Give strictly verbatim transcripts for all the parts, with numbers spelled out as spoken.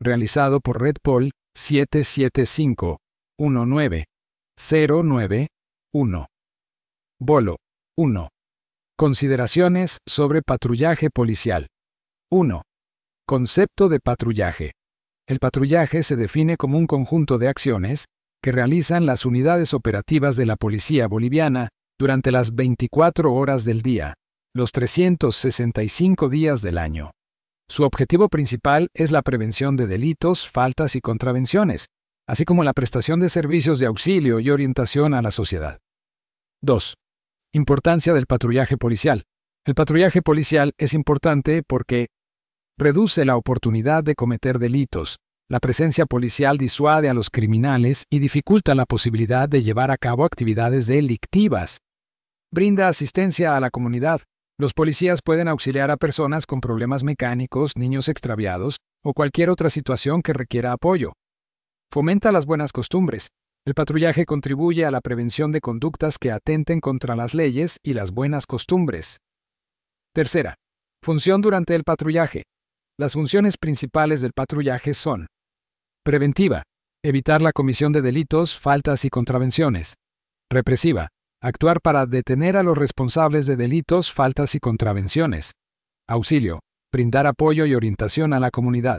realizado por Redpol siete siete cinco uno nueve cero nueve uno. Bolo. uno. Consideraciones sobre patrullaje policial. uno. Concepto de patrullaje. El patrullaje se define como un conjunto de acciones que realizan las unidades operativas de la policía boliviana durante las veinticuatro horas del día, los trescientos sesenta y cinco días del año. Su objetivo principal es la prevención de delitos, faltas y contravenciones, así como la prestación de servicios de auxilio y orientación a la sociedad. dos. Importancia del patrullaje policial. El patrullaje policial es importante porque reduce la oportunidad de cometer delitos. La presencia policial disuade a los criminales y dificulta la posibilidad de llevar a cabo actividades delictivas. Brinda asistencia a la comunidad. Los policías pueden auxiliar a personas con problemas mecánicos, niños extraviados o cualquier otra situación que requiera apoyo. Fomenta las buenas costumbres. El patrullaje contribuye a la prevención de conductas que atenten contra las leyes y las buenas costumbres. Tercera. Función durante el patrullaje. Las funciones principales del patrullaje son: preventiva, evitar la comisión de delitos, faltas y contravenciones; represiva, actuar para detener a los responsables de delitos, faltas y contravenciones; auxilio, brindar apoyo y orientación a la comunidad.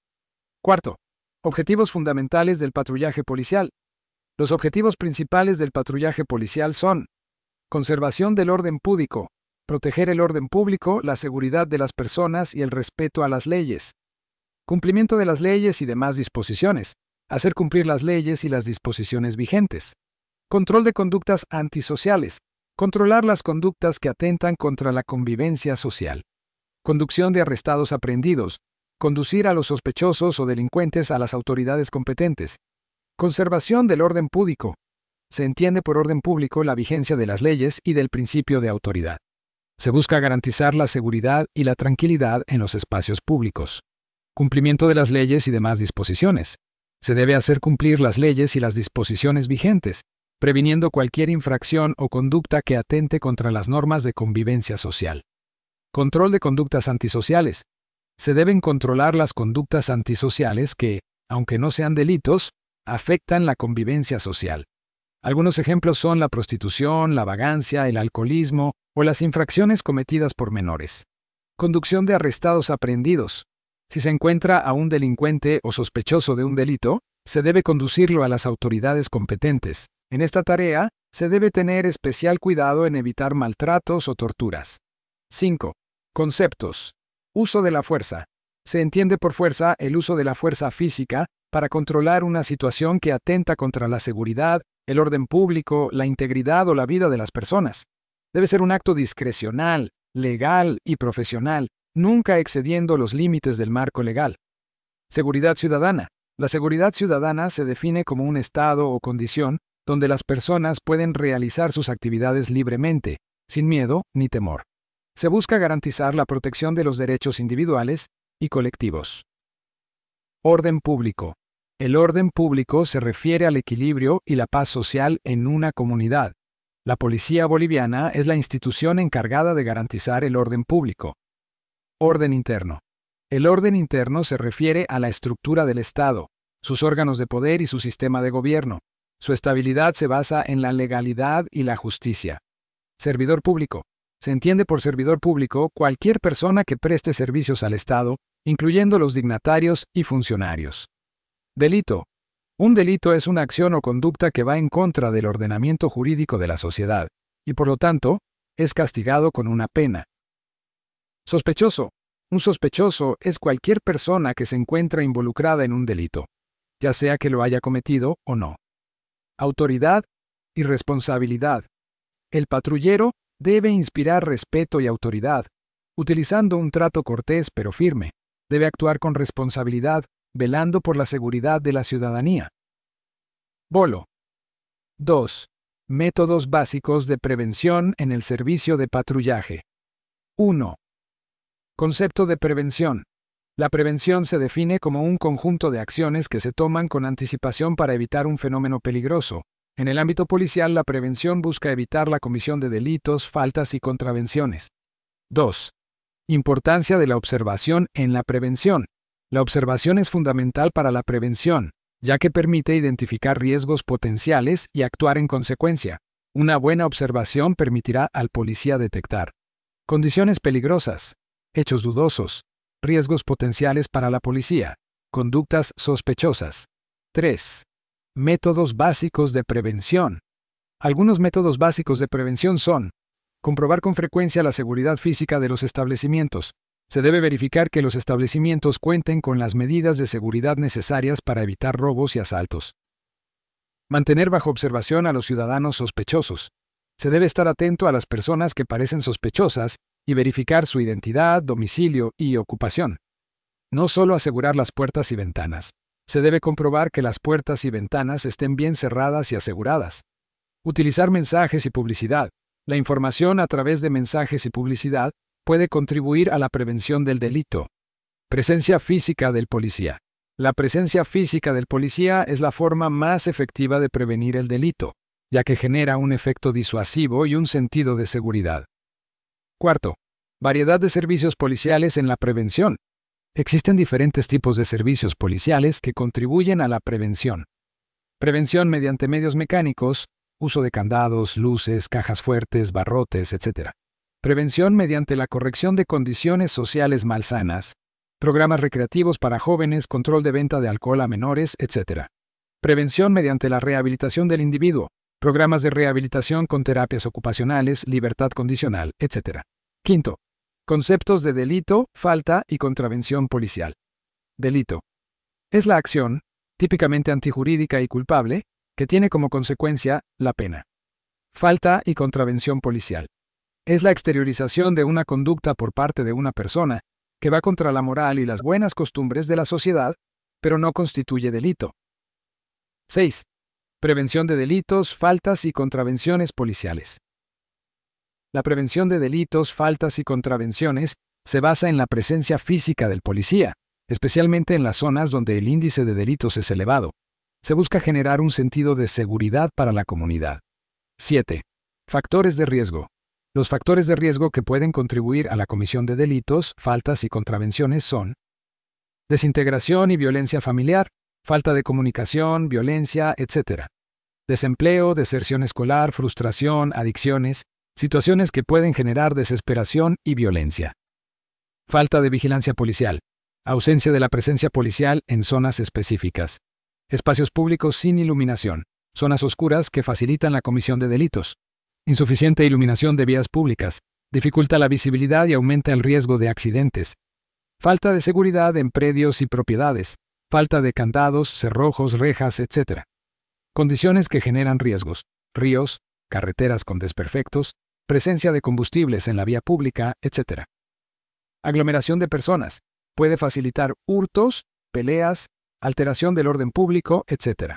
Cuarto. Objetivos fundamentales del patrullaje policial. Los objetivos principales del patrullaje policial son: conservación del orden público, proteger el orden público, la seguridad de las personas y el respeto a las leyes; cumplimiento de las leyes y demás disposiciones, hacer cumplir las leyes y las disposiciones vigentes; control de conductas antisociales, controlar las conductas que atentan contra la convivencia social; conducción de arrestados aprehendidos, conducir a los sospechosos o delincuentes a las autoridades competentes; conservación del orden público. Se entiende por orden público la vigencia de las leyes y del principio de autoridad. Se busca garantizar la seguridad y la tranquilidad en los espacios públicos. Cumplimiento de las leyes y demás disposiciones. Se debe hacer cumplir las leyes y las disposiciones vigentes, previniendo cualquier infracción o conducta que atente contra las normas de convivencia social. Control de conductas antisociales. Se deben controlar las conductas antisociales que, aunque no sean delitos, afectan la convivencia social. Algunos ejemplos son la prostitución, la vagancia, el alcoholismo o las infracciones cometidas por menores. Conducción de arrestados aprehendidos. Si se encuentra a un delincuente o sospechoso de un delito, se debe conducirlo a las autoridades competentes. En esta tarea, se debe tener especial cuidado en evitar maltratos o torturas. cinco. Conceptos. Uso de la fuerza. Se entiende por fuerza el uso de la fuerza física para controlar una situación que atenta contra la seguridad, el orden público, la integridad o la vida de las personas. Debe ser un acto discrecional, legal y profesional, nunca excediendo los límites del marco legal. Seguridad ciudadana. La seguridad ciudadana se define como un estado o condición donde las personas pueden realizar sus actividades libremente, sin miedo ni temor. Se busca garantizar la protección de los derechos individuales y colectivos. Orden público. El orden público se refiere al equilibrio y la paz social en una comunidad. La policía boliviana es la institución encargada de garantizar el orden público. Orden interno. El orden interno se refiere a la estructura del Estado, sus órganos de poder y su sistema de gobierno. Su estabilidad se basa en la legalidad y la justicia. Servidor público. Se entiende por servidor público cualquier persona que preste servicios al Estado, incluyendo los dignatarios y funcionarios. Delito. Un delito es una acción o conducta que va en contra del ordenamiento jurídico de la sociedad, y por lo tanto, es castigado con una pena. Sospechoso. Un sospechoso es cualquier persona que se encuentra involucrada en un delito, ya sea que lo haya cometido o no. Autoridad y responsabilidad. El patrullero debe inspirar respeto y autoridad, utilizando un trato cortés pero firme. Debe actuar con responsabilidad, velando por la seguridad de la ciudadanía. Bolo. dos. Métodos básicos de prevención en el servicio de patrullaje. uno. Concepto de prevención. La prevención se define como un conjunto de acciones que se toman con anticipación para evitar un fenómeno peligroso. En el ámbito policial, la prevención busca evitar la comisión de delitos, faltas y contravenciones. dos. Importancia de la observación en la prevención. La observación es fundamental para la prevención, ya que permite identificar riesgos potenciales y actuar en consecuencia. Una buena observación permitirá al policía detectar condiciones peligrosas, hechos dudosos, riesgos potenciales para la policía, conductas sospechosas. tres. Métodos básicos de prevención. Algunos métodos básicos de prevención son: comprobar con frecuencia la seguridad física de los establecimientos. Se debe verificar que los establecimientos cuenten con las medidas de seguridad necesarias para evitar robos y asaltos. Mantener bajo observación a los ciudadanos sospechosos. Se debe estar atento a las personas que parecen sospechosas y verificar su identidad, domicilio y ocupación. No solo asegurar las puertas y ventanas. Se debe comprobar que las puertas y ventanas estén bien cerradas y aseguradas. Utilizar mensajes y publicidad. La información a través de mensajes y publicidad puede contribuir a la prevención del delito. Presencia física del policía. La presencia física del policía es la forma más efectiva de prevenir el delito, ya que genera un efecto disuasivo y un sentido de seguridad. Cuarto, variedad de servicios policiales en la prevención. Existen diferentes tipos de servicios policiales que contribuyen a la prevención. Prevención mediante medios mecánicos, uso de candados, luces, cajas fuertes, barrotes, etcétera. Prevención mediante la corrección de condiciones sociales malsanas, programas recreativos para jóvenes, control de venta de alcohol a menores, etcétera. Prevención mediante la rehabilitación del individuo, programas de rehabilitación con terapias ocupacionales, libertad condicional, etcétera. Quinto, conceptos de delito, falta y contravención policial. Delito. Es la acción, típicamente antijurídica y culpable, que tiene como consecuencia la pena. Falta y contravención policial. Es la exteriorización de una conducta por parte de una persona, que va contra la moral y las buenas costumbres de la sociedad, pero no constituye delito. seis. Prevención de delitos, faltas y contravenciones policiales. La prevención de delitos, faltas y contravenciones se basa en la presencia física del policía, especialmente en las zonas donde el índice de delitos es elevado. Se busca generar un sentido de seguridad para la comunidad. siete. Factores de riesgo. Los factores de riesgo que pueden contribuir a la comisión de delitos, faltas y contravenciones son: desintegración y violencia familiar, falta de comunicación, violencia, etcétera. Desempleo, deserción escolar, frustración, adicciones, situaciones que pueden generar desesperación y violencia. Falta de vigilancia policial, ausencia de la presencia policial en zonas específicas. Espacios públicos sin iluminación, zonas oscuras que facilitan la comisión de delitos. Insuficiente iluminación de vías públicas, dificulta la visibilidad y aumenta el riesgo de accidentes. Falta de seguridad en predios y propiedades, falta de candados, cerrojos, rejas, etcétera. Condiciones que generan riesgos: ríos, carreteras con desperfectos, presencia de combustibles en la vía pública, etcétera. Aglomeración de personas, puede facilitar hurtos, peleas, alteración del orden público, etcétera.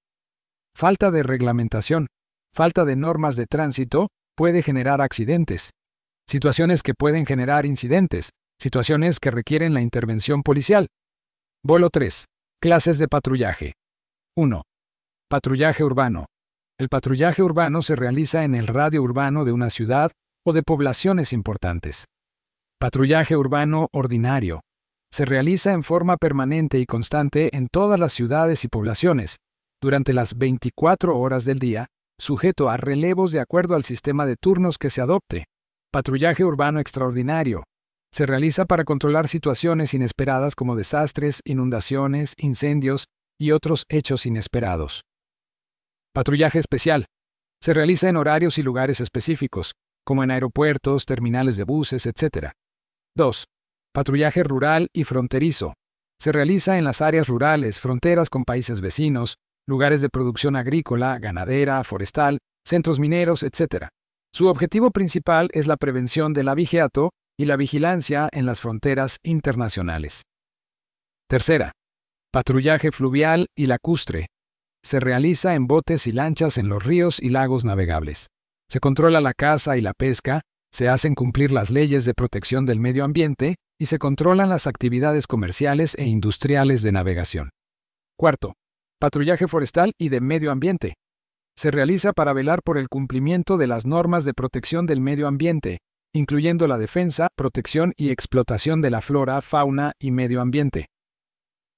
Falta de reglamentación, falta de normas de tránsito, puede generar accidentes. Situaciones que pueden generar incidentes, situaciones que requieren la intervención policial. Bolo tres. Clases de patrullaje. uno. Patrullaje urbano. El patrullaje urbano se realiza en el radio urbano de una ciudad o de poblaciones importantes. Patrullaje urbano ordinario. Se realiza en forma permanente y constante en todas las ciudades y poblaciones, durante las veinticuatro horas del día, sujeto a relevos de acuerdo al sistema de turnos que se adopte. Patrullaje urbano extraordinario. Se realiza para controlar situaciones inesperadas como desastres, inundaciones, incendios y otros hechos inesperados. Patrullaje especial. Se realiza en horarios y lugares específicos, como en aeropuertos, terminales de buses, etcétera. dos. Patrullaje rural y fronterizo. Se realiza en las áreas rurales, fronteras con países vecinos, lugares de producción agrícola, ganadera, forestal, centros mineros, etcétera. Su objetivo principal es la prevención del abigeato y la vigilancia en las fronteras internacionales. Tercera. Patrullaje fluvial y lacustre. Se realiza en botes y lanchas en los ríos y lagos navegables. Se controla la caza y la pesca, se hacen cumplir las leyes de protección del medio ambiente y se controlan las actividades comerciales e industriales de navegación. Cuarto. Patrullaje forestal y de medio ambiente. Se realiza para velar por el cumplimiento de las normas de protección del medio ambiente, incluyendo la defensa, protección y explotación de la flora, fauna y medio ambiente.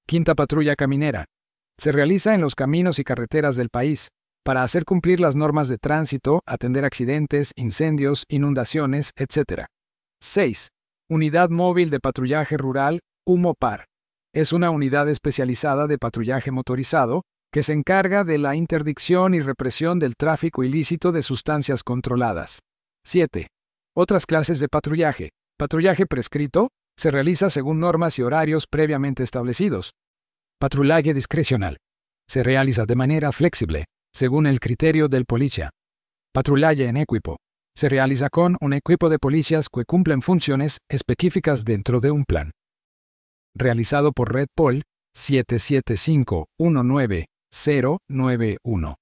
Quinta patrulla caminera. Se realiza en los caminos y carreteras del país, para hacer cumplir las normas de tránsito, atender accidentes, incendios, inundaciones, etcétera. seis. Unidad Móvil de Patrullaje Rural, U M O P A R. Es una unidad especializada de patrullaje motorizado, que se encarga de la interdicción y represión del tráfico ilícito de sustancias controladas. siete. Otras clases de patrullaje. Patrullaje prescrito, se realiza según normas y horarios previamente establecidos. Patrullaje discrecional. Se realiza de manera flexible, según el criterio del policía. Patrullaje en equipo. Se realiza con un equipo de policías que cumplen funciones específicas dentro de un plan. Realizado por Red Pol, siete siete cinco uno nueve cero nueve uno.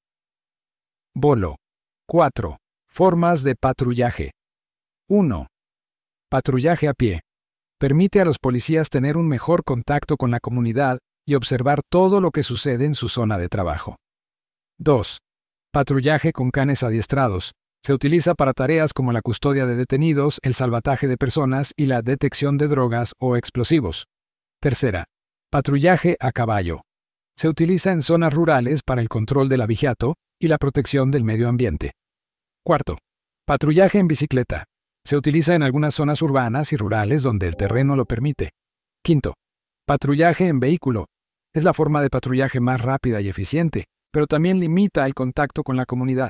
Bolo. cuatro. Formas de patrullaje. uno. Patrullaje a pie. Permite a los policías tener un mejor contacto con la comunidad y observar todo lo que sucede en su zona de trabajo. dos. Patrullaje con canes adiestrados. Se utiliza para tareas como la custodia de detenidos, el salvataje de personas y la detección de drogas o explosivos. Tercera. Patrullaje a caballo. Se utiliza en zonas rurales para el control del abigeato y la protección del medio ambiente. Cuarto. Patrullaje en bicicleta. Se utiliza en algunas zonas urbanas y rurales donde el terreno lo permite. Quinto. Patrullaje en vehículo. Es la forma de patrullaje más rápida y eficiente, pero también limita el contacto con la comunidad.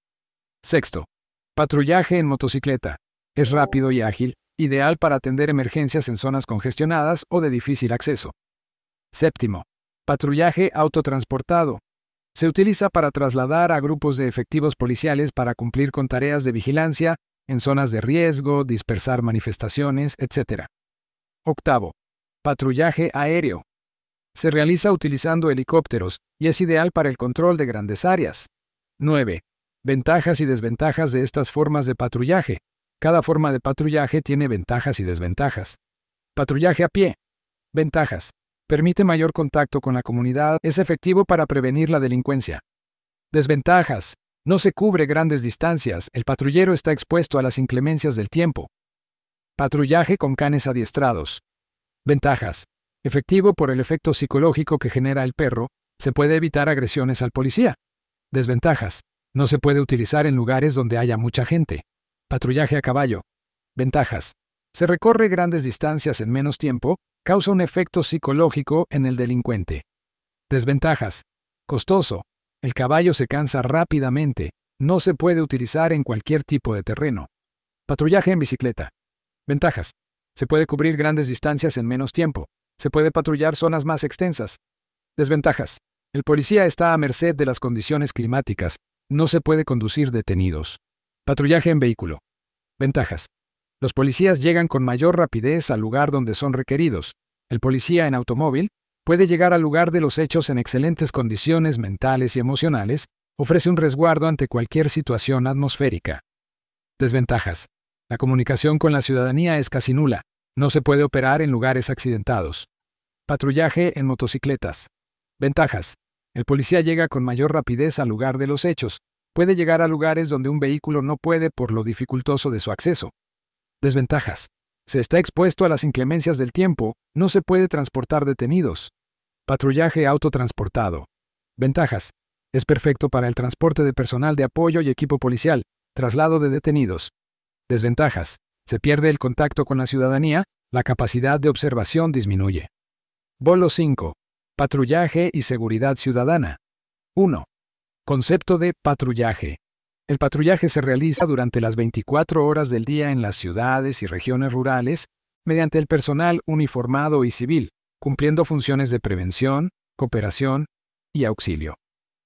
Sexto. Patrullaje en motocicleta. Es rápido y ágil, ideal para atender emergencias en zonas congestionadas o de difícil acceso. Séptimo. Patrullaje autotransportado. Se utiliza para trasladar a grupos de efectivos policiales para cumplir con tareas de vigilancia en zonas de riesgo, dispersar manifestaciones, etcétera. Octavo. Patrullaje aéreo. Se realiza utilizando helicópteros y es ideal para el control de grandes áreas. nueve. Ventajas y desventajas de estas formas de patrullaje. Cada forma de patrullaje tiene ventajas y desventajas. Patrullaje a pie. Ventajas. Permite mayor contacto con la comunidad, es efectivo para prevenir la delincuencia. Desventajas. No se cubre grandes distancias, el patrullero está expuesto a las inclemencias del tiempo. Patrullaje con canes adiestrados. Ventajas. Efectivo por el efecto psicológico que genera el perro, se puede evitar agresiones al policía. Desventajas. No se puede utilizar en lugares donde haya mucha gente. Patrullaje a caballo. Ventajas. Se recorre grandes distancias en menos tiempo, causa un efecto psicológico en el delincuente. Desventajas. Costoso. El caballo se cansa rápidamente, no se puede utilizar en cualquier tipo de terreno. Patrullaje en bicicleta. Ventajas. Se puede cubrir grandes distancias en menos tiempo. Se puede patrullar zonas más extensas. Desventajas. El policía está a merced de las condiciones climáticas. No se puede conducir detenidos. Patrullaje en vehículo. Ventajas. Los policías llegan con mayor rapidez al lugar donde son requeridos. El policía en automóvil puede llegar al lugar de los hechos en excelentes condiciones mentales y emocionales, ofrece un resguardo ante cualquier situación atmosférica. Desventajas. La comunicación con la ciudadanía es casi nula. No se puede operar en lugares accidentados. Patrullaje en motocicletas. Ventajas. El policía llega con mayor rapidez al lugar de los hechos. Puede llegar a lugares donde un vehículo no puede por lo dificultoso de su acceso. Desventajas. Se está expuesto a las inclemencias del tiempo, no se puede transportar detenidos. Patrullaje autotransportado. Ventajas. Es perfecto para el transporte de personal de apoyo y equipo policial, traslado de detenidos. Desventajas. Se pierde el contacto con la ciudadanía, la capacidad de observación disminuye. Bolo cinco. Patrullaje y seguridad ciudadana. uno. Concepto de patrullaje. El patrullaje se realiza durante las veinticuatro horas del día en las ciudades y regiones rurales, mediante el personal uniformado y civil, cumpliendo funciones de prevención, cooperación y auxilio.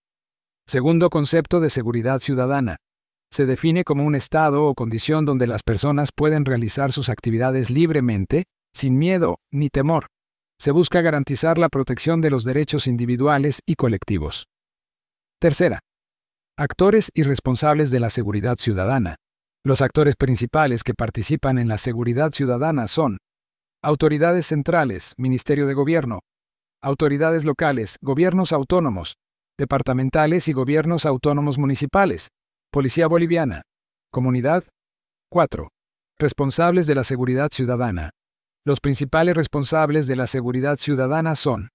Segundo concepto de seguridad ciudadana. Se define como un estado o condición donde las personas pueden realizar sus actividades libremente, sin miedo ni temor. Se busca garantizar la protección de los derechos individuales y colectivos. Tercera. Actores y responsables de la seguridad ciudadana. Los actores principales que participan en la seguridad ciudadana son autoridades centrales, Ministerio de Gobierno, autoridades locales, gobiernos autónomos, departamentales y gobiernos autónomos municipales, Policía Boliviana, comunidad. cuatro. Responsables de la seguridad ciudadana. Los principales responsables de la seguridad ciudadana son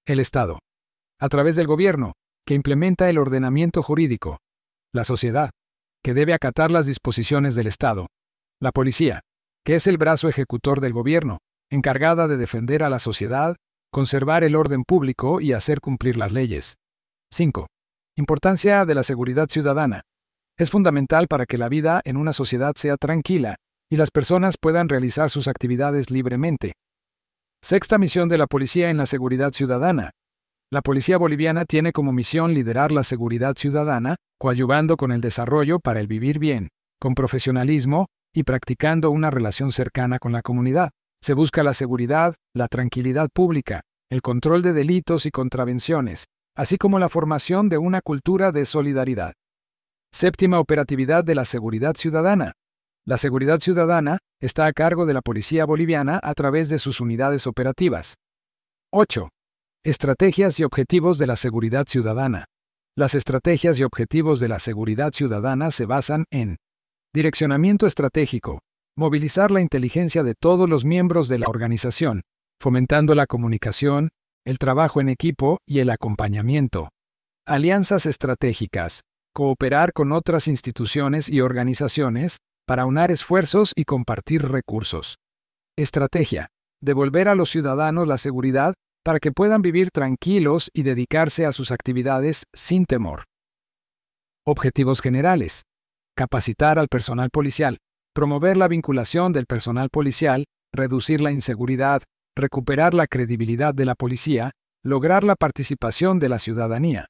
El Estado. A través del gobierno, que implementa el ordenamiento jurídico. La sociedad, que debe acatar las disposiciones del Estado. La policía, que es el brazo ejecutor del gobierno, encargada de defender a la sociedad, conservar el orden público y hacer cumplir las leyes. cinco. Importancia de la seguridad ciudadana. Es fundamental para que la vida en una sociedad sea tranquila y las personas puedan realizar sus actividades libremente. Sexta misión de la policía en la seguridad ciudadana. La policía boliviana tiene como misión liderar la seguridad ciudadana, coadyuvando con el desarrollo para el vivir bien, con profesionalismo y practicando una relación cercana con la comunidad. Se busca la seguridad, la tranquilidad pública, el control de delitos y contravenciones, así como la formación de una cultura de solidaridad. Séptima operatividad de la seguridad ciudadana. La seguridad ciudadana está a cargo de la policía boliviana a través de sus unidades operativas. ocho. Estrategias y objetivos de la seguridad ciudadana. Las estrategias y objetivos de la seguridad ciudadana se basan en direccionamiento estratégico, movilizar la inteligencia de todos los miembros de la organización, fomentando la comunicación, el trabajo en equipo y el acompañamiento. Alianzas estratégicas, cooperar con otras instituciones y organizaciones para unar esfuerzos y compartir recursos. Estrategia, devolver a los ciudadanos la seguridad para que puedan vivir tranquilos y dedicarse a sus actividades sin temor. Objetivos generales. Capacitar al personal policial, promover la vinculación del personal policial, reducir la inseguridad, recuperar la credibilidad de la policía, lograr la participación de la ciudadanía.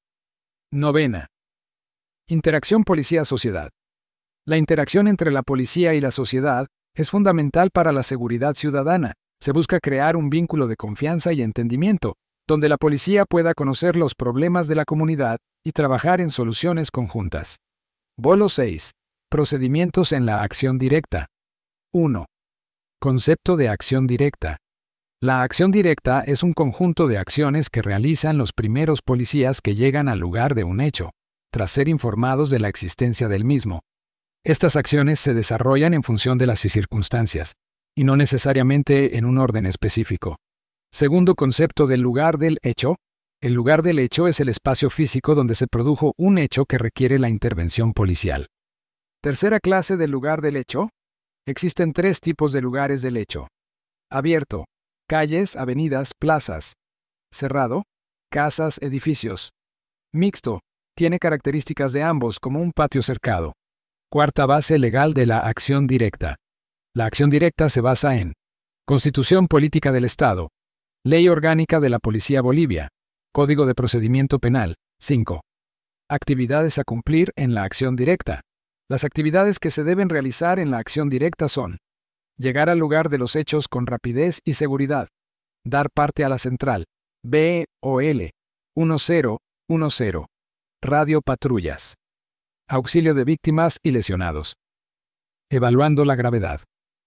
Novena. Interacción policía-sociedad. La interacción entre la policía y la sociedad es fundamental para la seguridad ciudadana. Se busca crear un vínculo de confianza y entendimiento, donde la policía pueda conocer los problemas de la comunidad y trabajar en soluciones conjuntas. Bolo seis. Procedimientos en la acción directa. uno. Concepto de acción directa. La acción directa es un conjunto de acciones que realizan los primeros policías que llegan al lugar de un hecho, tras ser informados de la existencia del mismo. Estas acciones se desarrollan en función de las circunstancias, y no necesariamente en un orden específico. Segundo concepto del lugar del hecho. El lugar del hecho es el espacio físico donde se produjo un hecho que requiere la intervención policial. Tercera clase del lugar del hecho. Existen tres tipos de lugares del hecho. Abierto, calles, avenidas, plazas. Cerrado, casas, edificios. Mixto, tiene características de ambos como un patio cercado. Cuarta base legal de la acción directa. La acción directa se basa en Constitución Política del Estado, Ley Orgánica de la Policía Bolivia, Código de Procedimiento Penal. cinco. Actividades a cumplir en la acción directa. Las actividades que se deben realizar en la acción directa son llegar al lugar de los hechos con rapidez y seguridad, dar parte a la central, B O L, uno cero uno cero, radio patrullas, auxilio de víctimas y lesionados, evaluando la gravedad,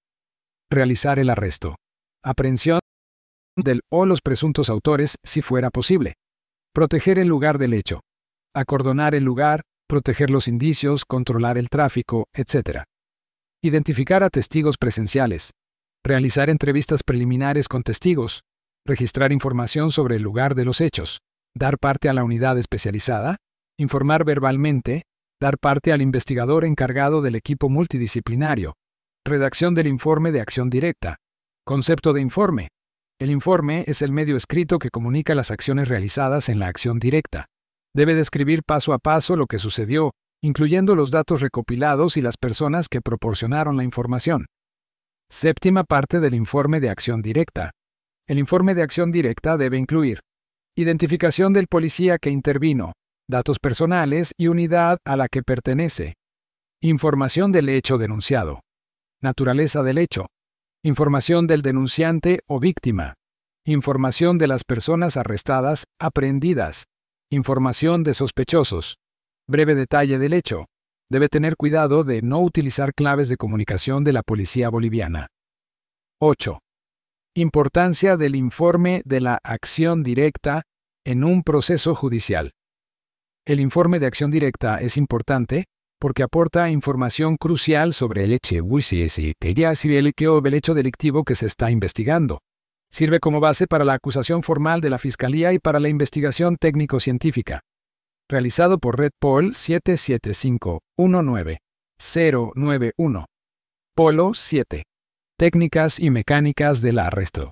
realizar el arresto, aprehensión del o los presuntos autores si fuera posible, proteger el lugar del hecho, acordonar el lugar, proteger los indicios, controlar el tráfico, etcétera. Identificar a testigos presenciales, realizar entrevistas preliminares con testigos, registrar información sobre el lugar de los hechos, dar parte a la unidad especializada, informar verbalmente, dar parte al investigador encargado del equipo multidisciplinario, redacción del informe de acción directa. Concepto de informe. El informe es el medio escrito que comunica las acciones realizadas en la acción directa. Debe describir paso a paso lo que sucedió, incluyendo los datos recopilados y las personas que proporcionaron la información. Séptima parte del informe de acción directa. El informe de acción directa debe incluir identificación del policía que intervino, datos personales y unidad a la que pertenece, información del hecho denunciado, naturaleza del hecho, información del denunciante o víctima, información de las personas arrestadas, aprehendidas, información de sospechosos, breve detalle del hecho. Debe tener cuidado de no utilizar claves de comunicación de la policía boliviana. ocho. Importancia del informe de la acción directa en un proceso judicial. El informe de acción directa es importante porque aporta información crucial sobre el hecho el hecho delictivo que se está investigando. Sirve como base para la acusación formal de la Fiscalía y para la investigación técnico-científica. Realizado por RedPol siete siete cinco uno nueve cero nueve uno. Polo siete. Técnicas y mecánicas del arresto.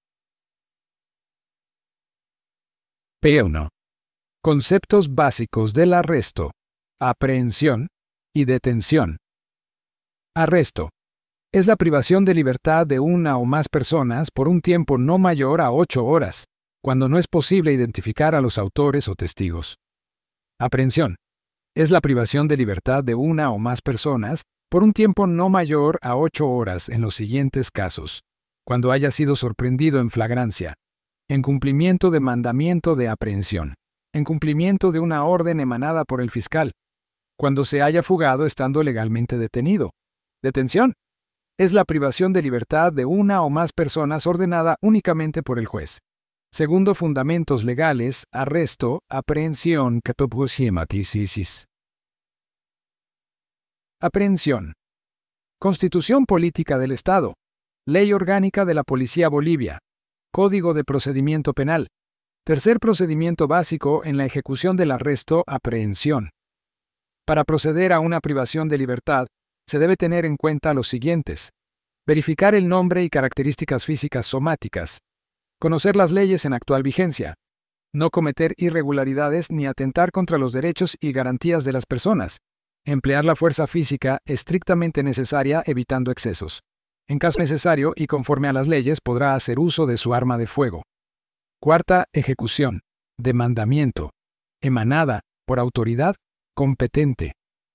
P uno. Conceptos básicos del arresto, aprehensión y detención. Arresto. Es la privación de libertad de una o más personas por un tiempo no mayor a ocho horas, cuando no es posible identificar a los autores o testigos. Aprehensión. Es la privación de libertad de una o más personas por un tiempo no mayor a ocho horas en los siguientes casos: cuando haya sido sorprendido en flagrancia, en cumplimiento de mandamiento de aprehensión, en cumplimiento de una orden emanada por el fiscal, cuando se haya fugado estando legalmente detenido. Detención. Es la privación de libertad de una o más personas ordenada únicamente por el juez. Segundo fundamentos legales, arresto, aprehensión, catopusiematisisis. Aprehensión. Constitución Política del Estado. Ley Orgánica de la Policía Bolivia. Código de Procedimiento Penal. Tercer procedimiento básico en la ejecución del arresto, aprehensión. Para proceder a una privación de libertad, se debe tener en cuenta los siguientes: verificar el nombre y características físicas somáticas, conocer las leyes en actual vigencia, no cometer irregularidades ni atentar contra los derechos y garantías de las personas, emplear la fuerza física estrictamente necesaria evitando excesos. En caso necesario y conforme a las leyes podrá hacer uso de su arma de fuego. Cuarta, ejecución, de mandamiento, emanada por autoridad competente.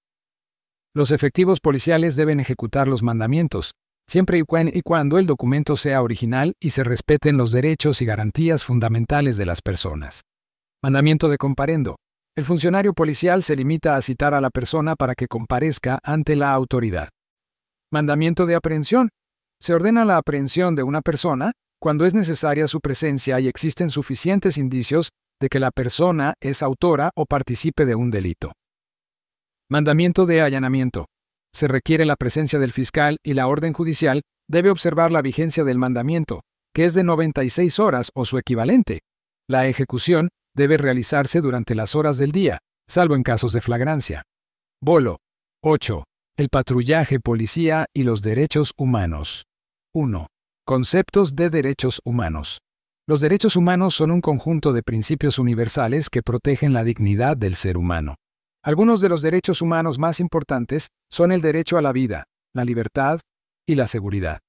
Los efectivos policiales deben ejecutar los mandamientos, siempre y cuando el documento sea original y se respeten los derechos y garantías fundamentales de las personas. Mandamiento de comparendo. El funcionario policial se limita a citar a la persona para que comparezca ante la autoridad. Mandamiento de aprehensión. Se ordena la aprehensión de una persona cuando es necesaria su presencia y existen suficientes indicios de que la persona es autora o participe de un delito. Mandamiento de allanamiento. Se requiere la presencia del fiscal y la orden judicial debe observar la vigencia del mandamiento, que es de noventa y seis horas o su equivalente. La ejecución debe realizarse durante las horas del día, salvo en casos de flagrancia. Bolo. ocho. El patrullaje policía y los derechos humanos. uno. Conceptos de derechos humanos. Los derechos humanos son un conjunto de principios universales que protegen la dignidad del ser humano. Algunos de los derechos humanos más importantes son el derecho a la vida, la libertad y la seguridad.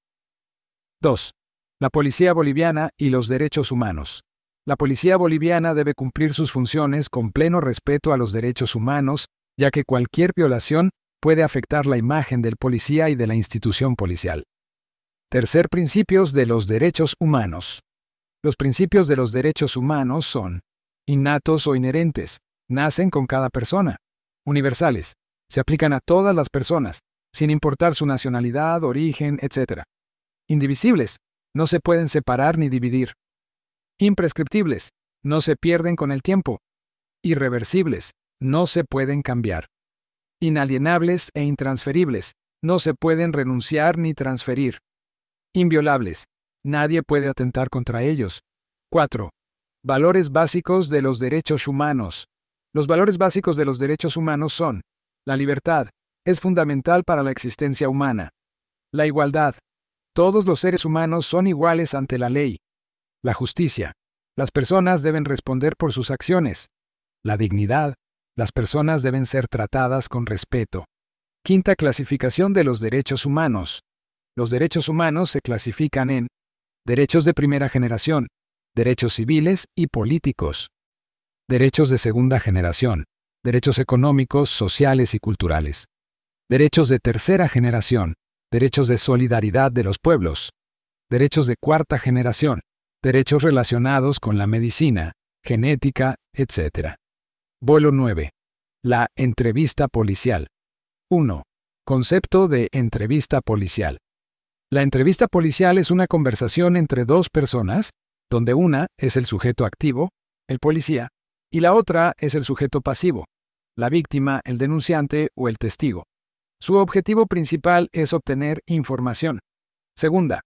dos. La Policía Boliviana y los derechos humanos. La Policía Boliviana debe cumplir sus funciones con pleno respeto a los derechos humanos, ya que cualquier violación puede afectar la imagen del policía y de la institución policial. Tercer, principios de los derechos humanos. Los principios de los derechos humanos son innatos o inherentes, nacen con cada persona. Universales, se aplican a todas las personas, sin importar su nacionalidad, origen, etcétera. Indivisibles, no se pueden separar ni dividir. Imprescriptibles, no se pierden con el tiempo. Irreversibles, no se pueden cambiar. Inalienables e intransferibles, no se pueden renunciar ni transferir. Inviolables, nadie puede atentar contra ellos. cuatro. Valores básicos de los derechos humanos. Los valores básicos de los derechos humanos son: la libertad, es fundamental para la existencia humana. La igualdad, todos los seres humanos son iguales ante la ley. La justicia, las personas deben responder por sus acciones. La dignidad, las personas deben ser tratadas con respeto. Quinta clasificación de los derechos humanos. Los derechos humanos se clasifican en derechos de primera generación, derechos civiles y políticos. Derechos de segunda generación, derechos económicos, sociales y culturales. Derechos de tercera generación, derechos de solidaridad de los pueblos. Derechos de cuarta generación, derechos relacionados con la medicina, genética, etcétera. Bolo nueve. La entrevista policial. uno. Concepto de entrevista policial. La entrevista policial es una conversación entre dos personas, donde una es el sujeto activo, el policía, y la otra es el sujeto pasivo, la víctima, el denunciante o el testigo. Su objetivo principal es obtener información. Segunda,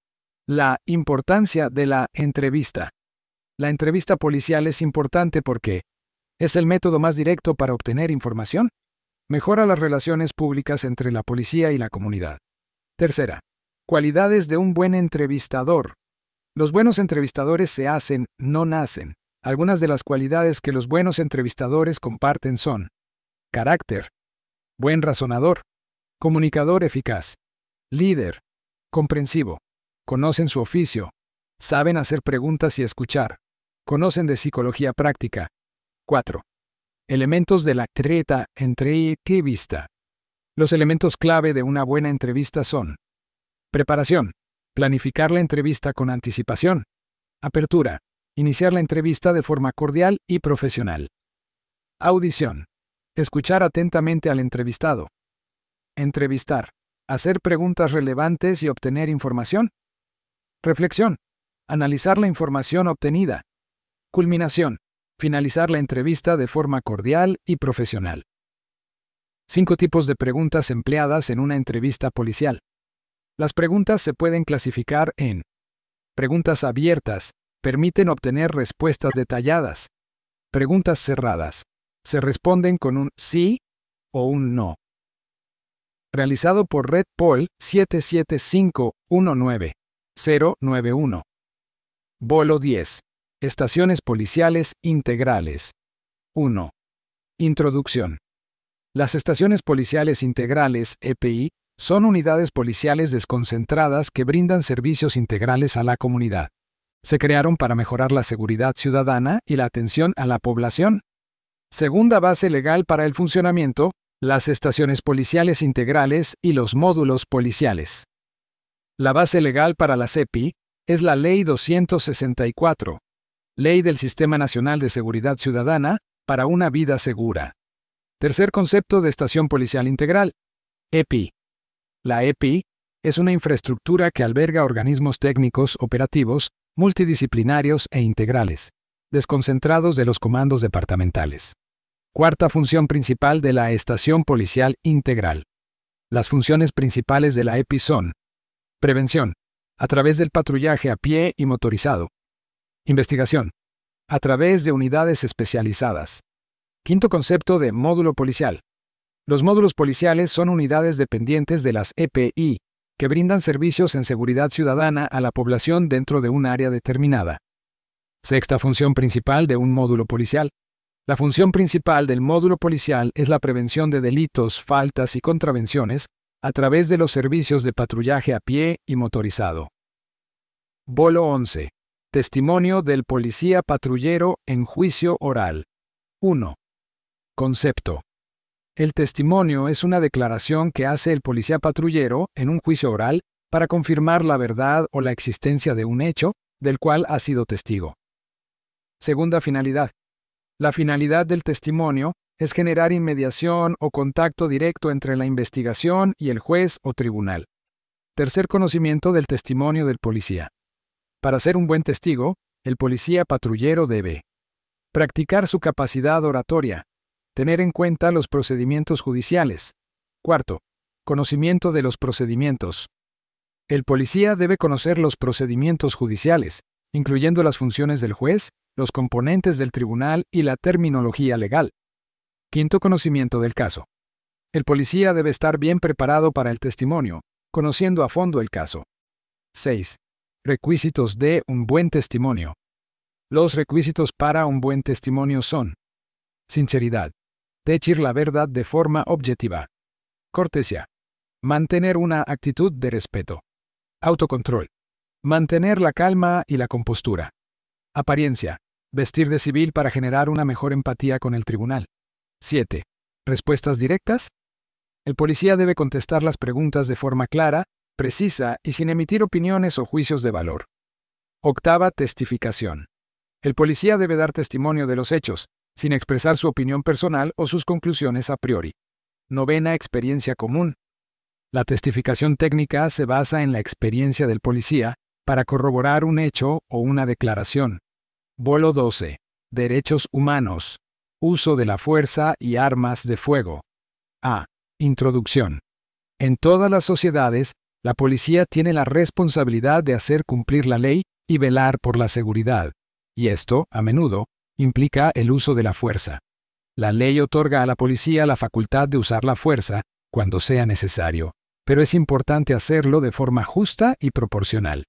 La importancia de la entrevista. La entrevista policial es importante porque es el método más directo para obtener información. Mejora las relaciones públicas entre la policía y la comunidad. Tercera, cualidades de un buen entrevistador. Los buenos entrevistadores se hacen, no nacen. Algunas de las cualidades que los buenos entrevistadores comparten son: carácter, buen razonador, comunicador eficaz, líder, comprensivo, conocen su oficio, saben hacer preguntas y escuchar, conocen de psicología práctica. cuatro. Elementos de la treta entrevista. Los elementos clave de una buena entrevista son: preparación, planificar la entrevista con anticipación; apertura, iniciar la entrevista de forma cordial y profesional; audición, escuchar atentamente al entrevistado; entrevistar, hacer preguntas relevantes y obtener información; reflexión, analizar la información obtenida; culminación, finalizar la entrevista de forma cordial y profesional. Cinco tipos de preguntas empleadas en una entrevista policial. Las preguntas se pueden clasificar en: preguntas abiertas, permiten obtener respuestas detalladas; preguntas cerradas, se responden con un sí o un no. Realizado por Red Poll siete siete cinco uno nueve cero nueve uno. Bolo diez. Estaciones policiales integrales. uno. Introducción. Las estaciones policiales integrales, E P I, son unidades policiales desconcentradas que brindan servicios integrales a la comunidad. Se crearon para mejorar la seguridad ciudadana y la atención a la población. Segunda base legal para el funcionamiento: las estaciones policiales integrales y los módulos policiales. La base legal para las E P I es la Ley doscientos sesenta y cuatro, Ley del Sistema Nacional de Seguridad Ciudadana para una vida segura. Tercer concepto de estación policial integral: E P I. La E P I es una infraestructura que alberga organismos técnicos operativos, multidisciplinarios e integrales, desconcentrados de los comandos departamentales. Cuarta función principal de la estación policial integral. Las funciones principales de la E P I son: prevención, a través del patrullaje a pie y motorizado; investigación, a través de unidades especializadas. Quinto concepto de módulo policial. Los módulos policiales son unidades dependientes de las E P I, que brindan servicios en seguridad ciudadana a la población dentro de un área determinada. Sexta función principal de un módulo policial. La función principal del módulo policial es la prevención de delitos, faltas y contravenciones a través de los servicios de patrullaje a pie y motorizado. Bolo once. Testimonio del policía patrullero en juicio oral. uno. Concepto. El testimonio es una declaración que hace el policía patrullero en un juicio oral para confirmar la verdad o la existencia de un hecho del cual ha sido testigo. Segunda finalidad. La finalidad del testimonio es generar inmediación o contacto directo entre la investigación y el juez o tribunal. Tercer conocimiento del testimonio del policía. Para ser un buen testigo, el policía patrullero debe: practicar su capacidad oratoria, tener en cuenta los procedimientos judiciales. Cuarto, conocimiento de los procedimientos. El policía debe conocer los procedimientos judiciales, incluyendo las funciones del juez, los componentes del tribunal y la terminología legal. Quinto, conocimiento del caso. El policía debe estar bien preparado para el testimonio, conociendo a fondo el caso. seis. Requisitos de un buen testimonio. Los requisitos para un buen testimonio son: sinceridad, decir la verdad de forma objetiva; cortesía, mantener una actitud de respeto; autocontrol, mantener la calma y la compostura; apariencia, vestir de civil para generar una mejor empatía con el tribunal. siete. Respuestas directas. El policía debe contestar las preguntas de forma clara, precisa y sin emitir opiniones o juicios de valor. Octava, testificación. El policía debe dar testimonio de los hechos, sin expresar su opinión personal o sus conclusiones a priori. Novena, experiencia común. La testificación técnica se basa en la experiencia del policía para corroborar un hecho o una declaración. Bolo doce. Derechos humanos. Uso de la fuerza y armas de fuego. A. Introducción. En todas las sociedades, La policía tiene la responsabilidad de hacer cumplir la ley y velar por la seguridad, y esto, a menudo, implica el uso de la fuerza. La ley otorga a la policía la facultad de usar la fuerza cuando sea necesario, pero es importante hacerlo de forma justa y proporcional.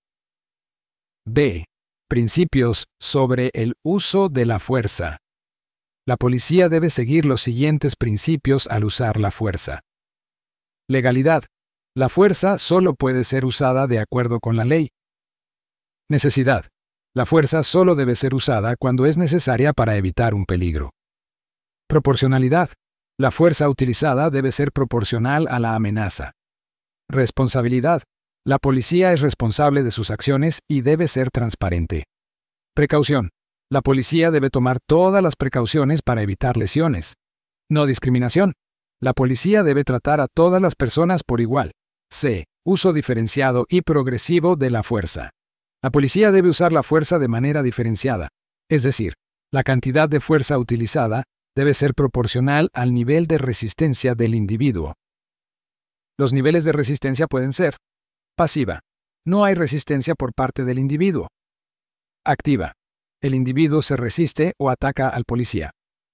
B. Principios sobre el uso de la fuerza. La policía debe seguir los siguientes principios al usar la fuerza. Legalidad. La fuerza solo puede ser usada de acuerdo con la ley. Necesidad. La fuerza solo debe ser usada cuando es necesaria para evitar un peligro. Proporcionalidad. La fuerza utilizada debe ser proporcional a la amenaza. Responsabilidad. La policía es responsable de sus acciones y debe ser transparente. Precaución. La policía debe tomar todas las precauciones para evitar lesiones. No discriminación. La policía debe tratar a todas las personas por igual. C. Uso diferenciado y progresivo de la fuerza. La policía debe usar la fuerza de manera diferenciada, es decir, la cantidad de fuerza utilizada debe ser proporcional al nivel de resistencia del individuo. Los niveles de resistencia pueden ser: pasiva. No hay resistencia por parte del individuo. Activa. El individuo se resiste o ataca al policía.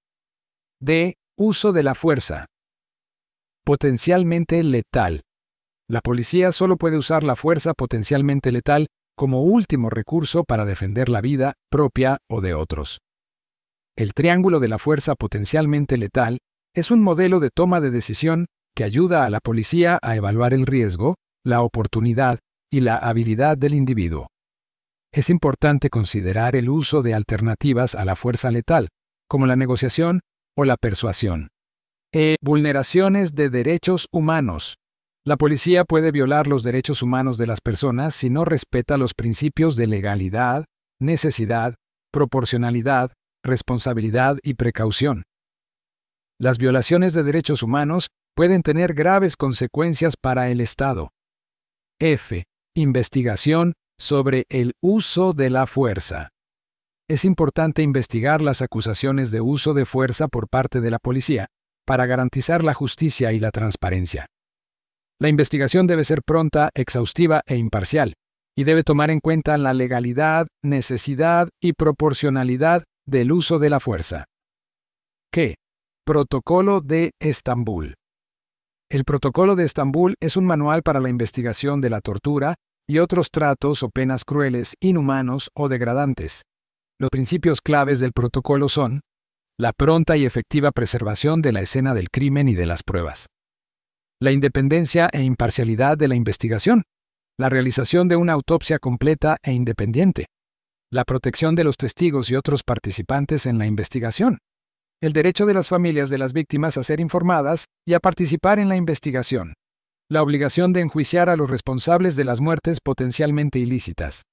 D. Uso de la fuerza. Potencialmente letal. La policía solo puede usar la fuerza potencialmente letal como último recurso para defender la vida propia o de otros. El triángulo de la fuerza potencialmente letal es un modelo de toma de decisión que ayuda a la policía a evaluar el riesgo, la oportunidad y la habilidad del individuo. Es importante considerar el uso de alternativas a la fuerza letal, como la negociación o la persuasión. E. Vulneraciones de derechos humanos. La policía puede violar los derechos humanos de las personas si no respeta los principios de legalidad, necesidad, proporcionalidad, responsabilidad y precaución. Las violaciones de derechos humanos pueden tener graves consecuencias para el Estado. F. Investigación sobre el uso de la fuerza. Es importante investigar las acusaciones de uso de fuerza por parte de la policía para garantizar la justicia y la transparencia. La investigación debe ser pronta, exhaustiva e imparcial, y debe tomar en cuenta la legalidad, necesidad y proporcionalidad del uso de la fuerza. ¿Qué? Protocolo de Estambul. El Protocolo de Estambul es un manual para la investigación de la tortura y otros tratos o penas crueles, inhumanos o degradantes. Los principios claves del protocolo son: la pronta y efectiva preservación de la escena del crimen y de las pruebas, la independencia e imparcialidad de la investigación, la realización de una autopsia completa e independiente, la protección de los testigos y otros participantes en la investigación, el derecho de las familias de las víctimas a ser informadas y a participar en la investigación, la obligación de enjuiciar a los responsables de las muertes potencialmente ilícitas.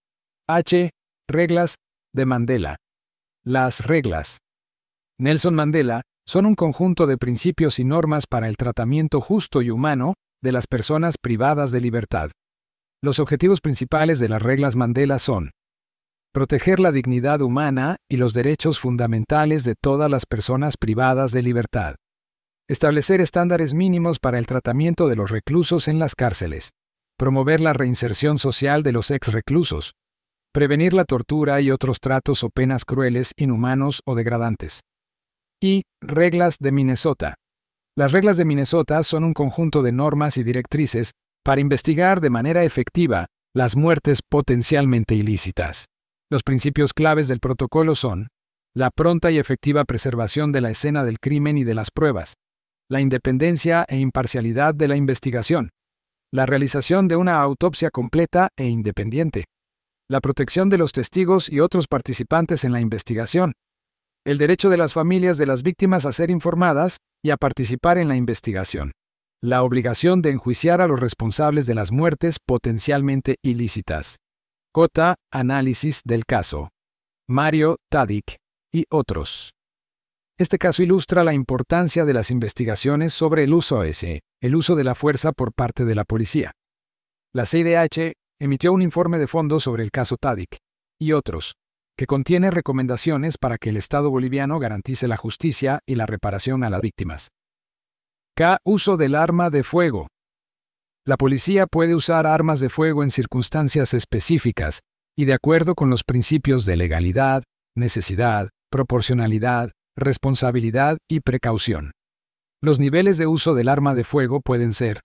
H. Reglas de Mandela. Las reglas Nelson Mandela son un conjunto de principios y normas para el tratamiento justo y humano de las personas privadas de libertad. Los objetivos principales de las reglas Mandela son: proteger la dignidad humana y los derechos fundamentales de todas las personas privadas de libertad, establecer estándares mínimos para el tratamiento de los reclusos en las cárceles, promover la reinserción social de los ex-reclusos, prevenir la tortura y otros tratos o penas crueles, inhumanos o degradantes. Y reglas de Minnesota. Las reglas de Minnesota son un conjunto de normas y directrices para investigar de manera efectiva las muertes potencialmente ilícitas. Los principios claves del protocolo son: la pronta y efectiva preservación de la escena del crimen y de las pruebas, la independencia e imparcialidad de la investigación, la realización de una autopsia completa e independiente, la protección de los testigos y otros participantes en la investigación, el derecho de las familias de las víctimas a ser informadas y a participar en la investigación, la obligación de enjuiciar a los responsables de las muertes potencialmente ilícitas. J. Análisis del caso. Mario Tadic y otros. Este caso ilustra la importancia de las investigaciones sobre el uso ese, el uso de la fuerza por parte de la policía. La C I D H emitió un informe de fondo sobre el caso Tadic y otros, que contiene recomendaciones para que el Estado boliviano garantice la justicia y la reparación a las víctimas. K. Uso del arma de fuego. La policía puede usar armas de fuego en circunstancias específicas y de acuerdo con los principios de legalidad, necesidad, proporcionalidad, responsabilidad y precaución. Los niveles de uso del arma de fuego pueden ser: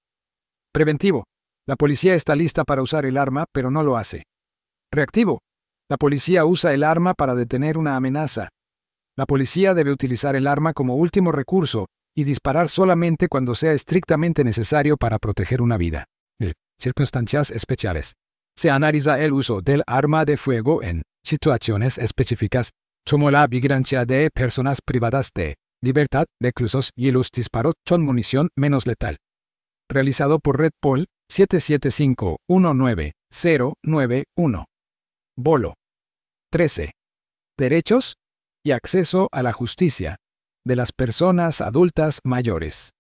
preventivo. La policía está lista para usar el arma, pero no lo hace. Reactivo. La policía usa el arma para detener una amenaza. La policía debe utilizar el arma como último recurso y disparar solamente cuando sea estrictamente necesario para proteger una vida. En circunstancias especiales, se analiza el uso del arma de fuego en situaciones específicas, como la vigilancia de personas privadas de libertad, reclusos y los disparos con munición menos letal. Realizado por Red Pol siete siete cinco uno nueve cero nueve uno. Bolo. trece. Derechos y acceso a la justicia de las personas adultas mayores.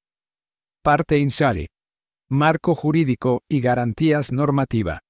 Parte inicial. Marco jurídico y garantías normativa.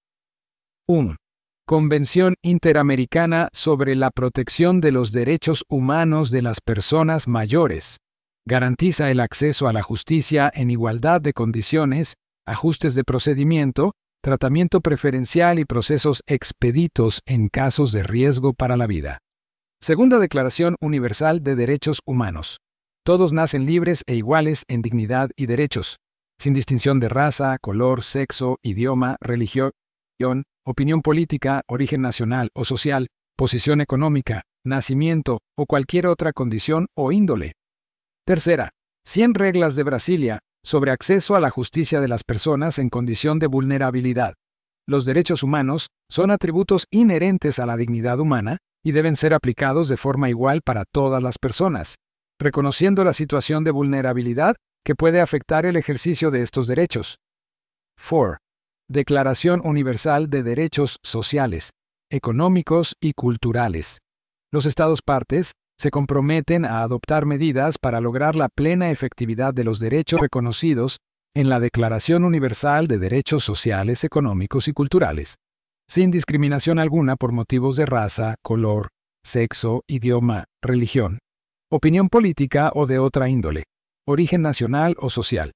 uno. Convención Interamericana sobre la Protección de los Derechos Humanos de las Personas Mayores. Garantiza el acceso a la justicia en igualdad de condiciones, ajustes de procedimiento, tratamiento preferencial y procesos expeditos en casos de riesgo para la vida. Segunda Declaración Universal de Derechos Humanos. Todos nacen libres e iguales en dignidad y derechos, sin distinción de raza, color, sexo, idioma, religión, opinión política, origen nacional o social, posición económica, nacimiento o cualquier otra condición o índole. Tercera. cien reglas de Brasilia sobre acceso a la justicia de las personas en condición de vulnerabilidad. Los derechos humanos son atributos inherentes a la dignidad humana y deben ser aplicados de forma igual para todas las personas, reconociendo la situación de vulnerabilidad que puede afectar el ejercicio de estos derechos. cuatro. Declaración Universal de Derechos Sociales, Económicos y Culturales. Los Estados partes se comprometen a adoptar medidas para lograr la plena efectividad de los derechos reconocidos en la Declaración Universal de Derechos Sociales, Económicos y Culturales, sin discriminación alguna por motivos de raza, color, sexo, idioma, religión, opinión política o de otra índole, origen nacional o social.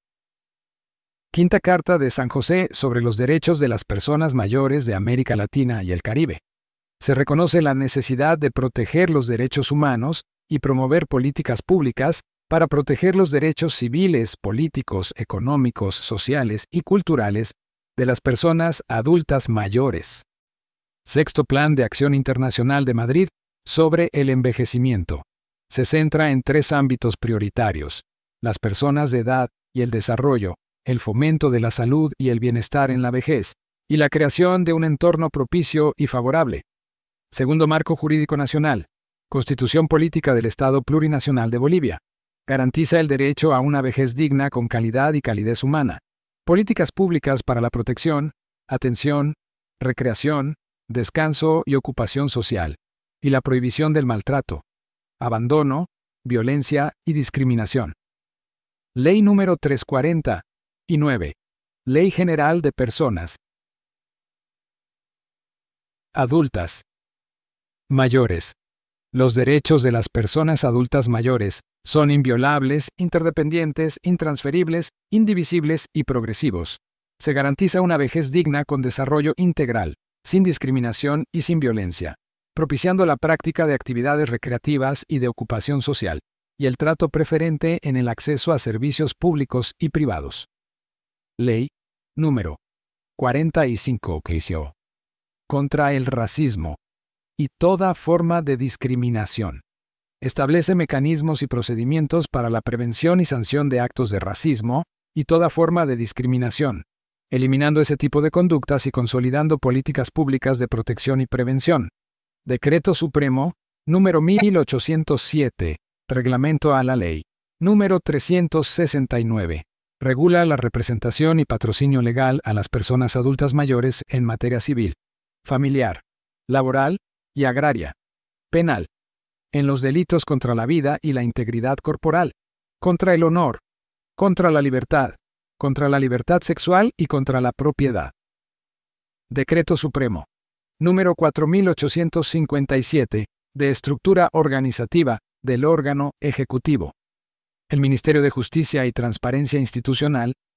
Quinta Carta de San José sobre los derechos de las personas mayores de América Latina y el Caribe. Se reconoce la necesidad de proteger los derechos humanos y promover políticas públicas para proteger los derechos civiles, políticos, económicos, sociales y culturales de las personas adultas mayores. Sexto Plan de Acción Internacional de Madrid sobre el envejecimiento. Se centra en tres ámbitos prioritarios: las personas de edad y el desarrollo, el fomento de la salud y el bienestar en la vejez, y la creación de un entorno propicio y favorable. Segundo Marco Jurídico Nacional. Constitución Política del Estado Plurinacional de Bolivia. Garantiza el derecho a una vejez digna con calidad y calidez humana. Políticas públicas para la protección, atención, recreación, descanso y ocupación social, y la prohibición del maltrato, abandono, violencia y discriminación. Ley número trescientos cuarenta y nueve. Ley General de Personas Adultas Mayores. Los derechos de las personas adultas mayores son inviolables, interdependientes, intransferibles, indivisibles y progresivos. Se garantiza una vejez digna con desarrollo integral, sin discriminación y sin violencia, propiciando la práctica de actividades recreativas y de ocupación social, y el trato preferente en el acceso a servicios públicos y privados. Ley número cuarenta y cinco. Contra el racismo y toda forma de discriminación. Establece mecanismos y procedimientos para la prevención y sanción de actos de racismo y toda forma de discriminación, eliminando ese tipo de conductas y consolidando políticas públicas de protección y prevención. Decreto Supremo, número mil ochocientos siete, Reglamento a la Ley, número trescientos sesenta y nueve. Regula la representación y patrocinio legal a las personas adultas mayores en materia civil, familiar, laboral y agraria, penal, en los delitos contra la vida y la integridad corporal, contra el honor, contra la libertad, contra la libertad sexual y contra la propiedad. Decreto Supremo, número cuatro mil ochocientos cincuenta y siete, de estructura organizativa del órgano ejecutivo. El Ministerio de Justicia y Transparencia Institucional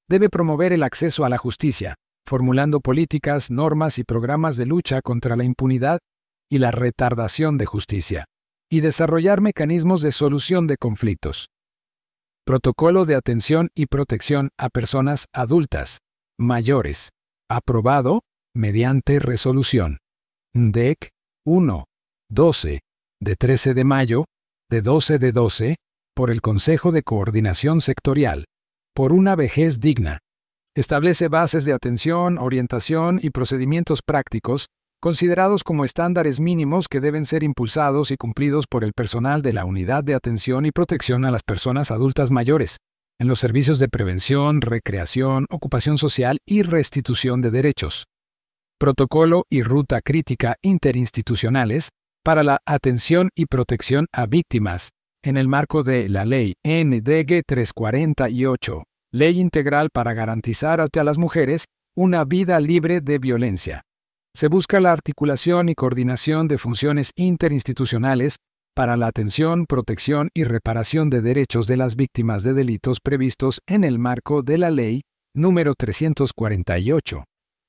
debe promover el acceso a la justicia, formulando políticas, normas y programas de lucha contra la impunidad y la retardación de justicia, y desarrollar mecanismos de solución de conflictos. Protocolo de atención y protección a personas adultas, mayores, aprobado mediante resolución D E C uno doce de trece de mayo, de doce de doce, por el Consejo de Coordinación Sectorial, por una vejez digna. Establece bases de atención, orientación y procedimientos prácticos, considerados como estándares mínimos que deben ser impulsados y cumplidos por el personal de la Unidad de Atención y Protección a las Personas Adultas Mayores, en los servicios de prevención, recreación, ocupación social y restitución de derechos. Protocolo y ruta crítica interinstitucionales para la atención y protección a víctimas, en el marco de la Ley N D G trescientos cuarenta y ocho, Ley Integral para garantizar a las mujeres una vida libre de violencia. Se busca la articulación y coordinación de funciones interinstitucionales para la atención, protección y reparación de derechos de las víctimas de delitos previstos en el marco de la Ley número trescientos cuarenta y ocho.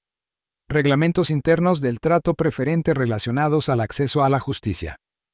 Reglamentos internos del trato preferente relacionados al acceso a la justicia.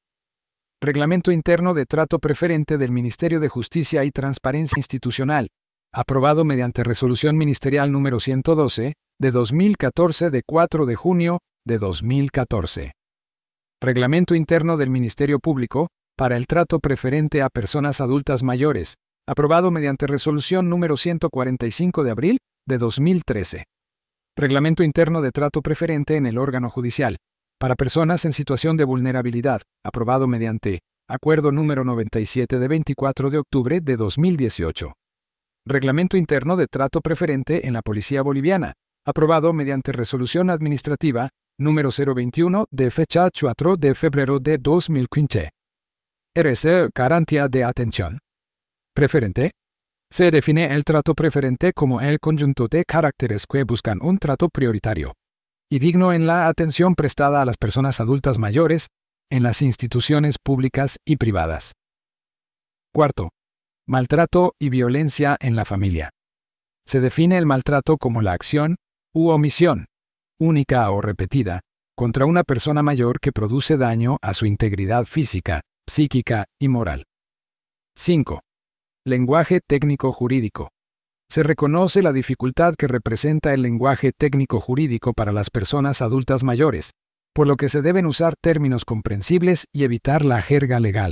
Reglamento interno de trato preferente del Ministerio de Justicia y Transparencia Institucional, aprobado mediante Resolución Ministerial número ciento doce, de dos mil catorce de cuatro de junio de dos mil catorce. Reglamento interno del Ministerio Público para el trato preferente a personas adultas mayores, aprobado mediante Resolución número ciento cuarenta y cinco de abril de dos mil trece. Reglamento interno de trato preferente en el órgano judicial para personas en situación de vulnerabilidad, aprobado mediante Acuerdo número noventa y siete de veinticuatro de octubre de dos mil dieciocho. Reglamento interno de trato preferente en la Policía Boliviana, aprobado mediante Resolución Administrativa número cero veintiuno de fecha cuatro de febrero de dos mil quince. R C Garantía de atención preferente. Se define el trato preferente como el conjunto de caracteres que buscan un trato prioritario y digno en la atención prestada a las personas adultas mayores en las instituciones públicas y privadas. Cuarto, maltrato y violencia en la familia. Se define el maltrato como la acción u omisión, única o repetida, contra una persona mayor que produce daño a su integridad física, psíquica y moral. cinco. Lenguaje técnico jurídico. Se reconoce la dificultad que representa el lenguaje técnico jurídico para las personas adultas mayores, por lo que se deben usar términos comprensibles y evitar la jerga legal.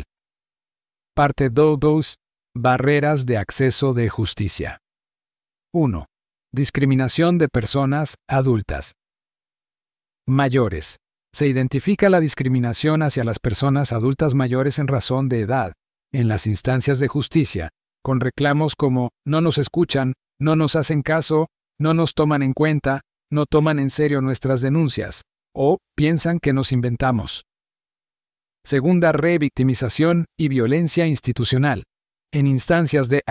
Parte dos. Barreras de acceso de justicia. uno. Discriminación de personas adultas mayores. Se identifica la discriminación hacia las personas adultas mayores en razón de edad, en las instancias de justicia, con reclamos como no nos escuchan, no nos hacen caso, no nos toman en cuenta, no toman en serio nuestras denuncias, o piensan que nos inventamos. Segunda, revictimización y violencia institucional, en instancias de,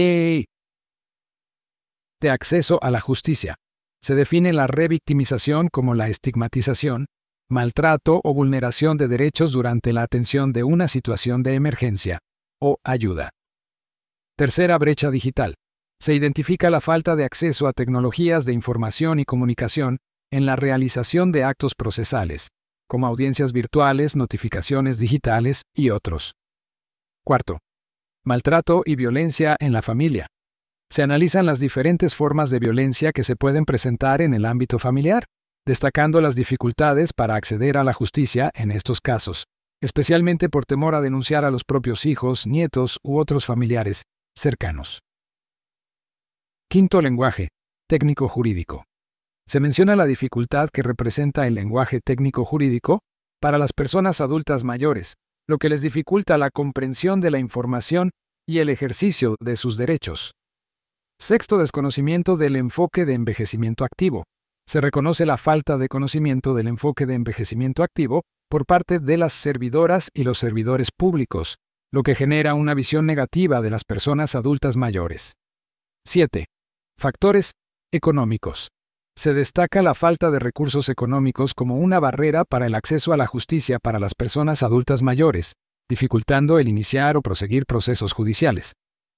de acceso a la justicia. Se define la revictimización como la estigmatización, maltrato o vulneración de derechos durante la atención de una situación de emergencia o ayuda. Tercera, brecha digital. Se identifica la falta de acceso a tecnologías de información y comunicación en la realización de actos procesales, como audiencias virtuales, notificaciones digitales y otros. Cuarto, maltrato y violencia en la familia. Se analizan las diferentes formas de violencia que se pueden presentar en el ámbito familiar, destacando las dificultades para acceder a la justicia en estos casos, especialmente por temor a denunciar a los propios hijos, nietos u otros familiares cercanos. Quinto, lenguaje técnico jurídico. Se menciona la dificultad que representa el lenguaje técnico jurídico para las personas adultas mayores, lo que les dificulta la comprensión de la información y el ejercicio de sus derechos. Sexto, desconocimiento del enfoque de envejecimiento activo. Se reconoce la falta de conocimiento del enfoque de envejecimiento activo por parte de las servidoras y los servidores públicos, lo que genera una visión negativa de las personas adultas mayores. siete. Factores económicos. Se destaca la falta de recursos económicos como una barrera para el acceso a la justicia para las personas adultas mayores, dificultando el iniciar o proseguir procesos judiciales.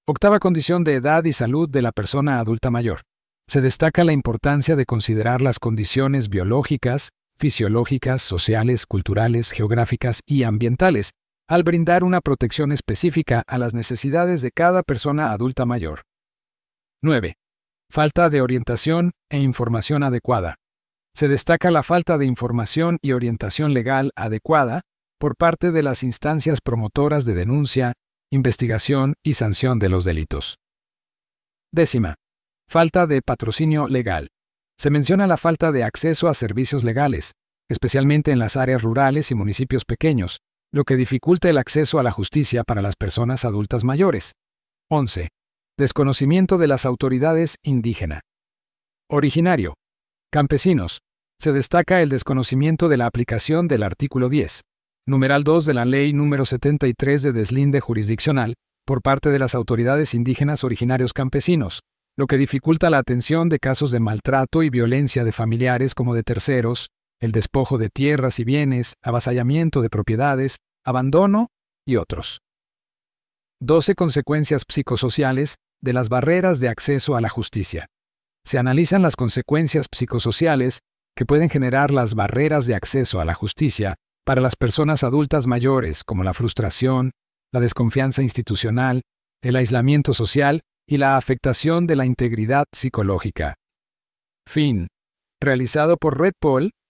Octava condición de edad y salud de la persona adulta mayor. Se destaca la importancia de considerar las condiciones biológicas, fisiológicas, sociales, culturales, geográficas y ambientales, al brindar una protección específica a las necesidades de cada persona adulta mayor. nueve. Falta de orientación e información adecuada. Se destaca la falta de información y orientación legal adecuada por parte de las instancias promotoras de denuncia, investigación y sanción de los delitos. Décima. Falta de patrocinio legal. Se menciona la falta de acceso a servicios legales, especialmente en las áreas rurales y municipios pequeños, lo que dificulta el acceso a la justicia para las personas adultas mayores. once. Desconocimiento de las autoridades indígenas. Originario. Campesinos. Se destaca el desconocimiento de la aplicación del artículo diez, numeral dos de la Ley número setenta y tres de deslinde jurisdiccional, por parte de las autoridades indígenas originarios campesinos, lo que dificulta la atención de casos de maltrato y violencia de familiares como de terceros, el despojo de tierras y bienes, avasallamiento de propiedades, abandono y otros. doce Consecuencias psicosociales de las barreras de acceso a la justicia. Se analizan las consecuencias psicosociales que pueden generar las barreras de acceso a la justicia para las personas adultas mayores, como la frustración, la desconfianza institucional, el aislamiento social y la afectación de la integridad psicológica. Fin. Realizado por Red Pol,